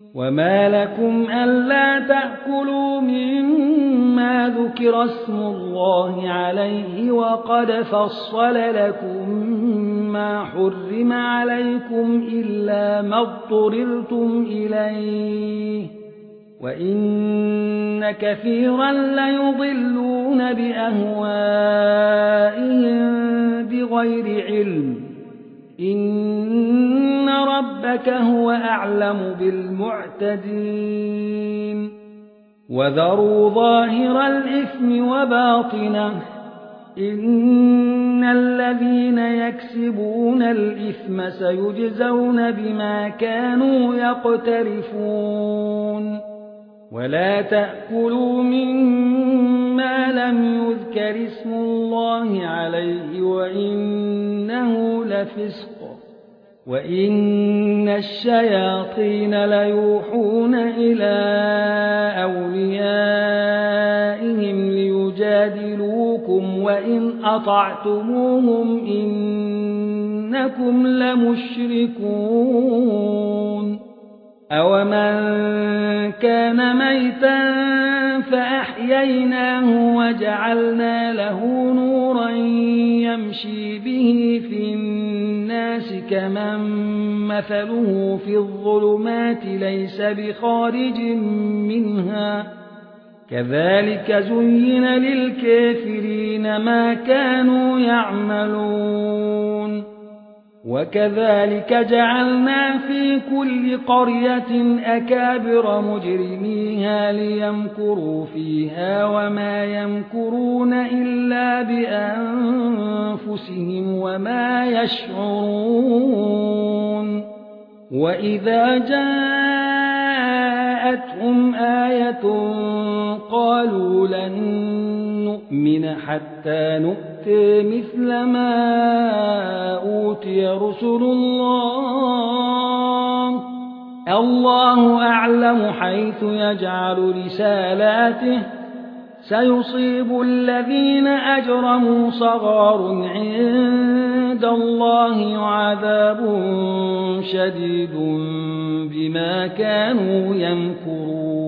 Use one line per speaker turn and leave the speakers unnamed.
وما لكم ألا تأكلوا مما ذكر اسم الله عليه وقد فصل لكم ما حرم عليكم إلا ما اضطررتم إليه وإن كثيرا ليضلون بأهوائهم بغير علم إن ربك هو أعلم بالمعتدين وذروا ظاهر الإثم وباطنه إن الذين يكسبون الإثم سيجزون بما كانوا يقترفون ولا تأكلوا مما لم يذكر اسم الله عليه وإنه لفسق وإن الشياطين ليوحون إلى أوليائهم ليجادلوكم وإن أطعتموهم إنكم لمشركون أومن كان ميتا فأحييناه وجعلنا له نورا يمشي به في الناس كمن مثله في الظلمات ليس بخارج منها كذلك زين للكافرين ما كانوا يعملون وكذلك جعلنا في كل قرية أكابر مجرميها ليمكروا فيها وما يمكرون إلا بأنفسهم وما يشعرون وإذا جاءتهم آية قالوا لن نؤمن حتى نؤتي مثل ما أوتي رسل الله الله أعلم حيث يجعل رسالاته سيصيب الذين أجرموا صغار عند الله وعذاب شديد بما كانوا يمكرون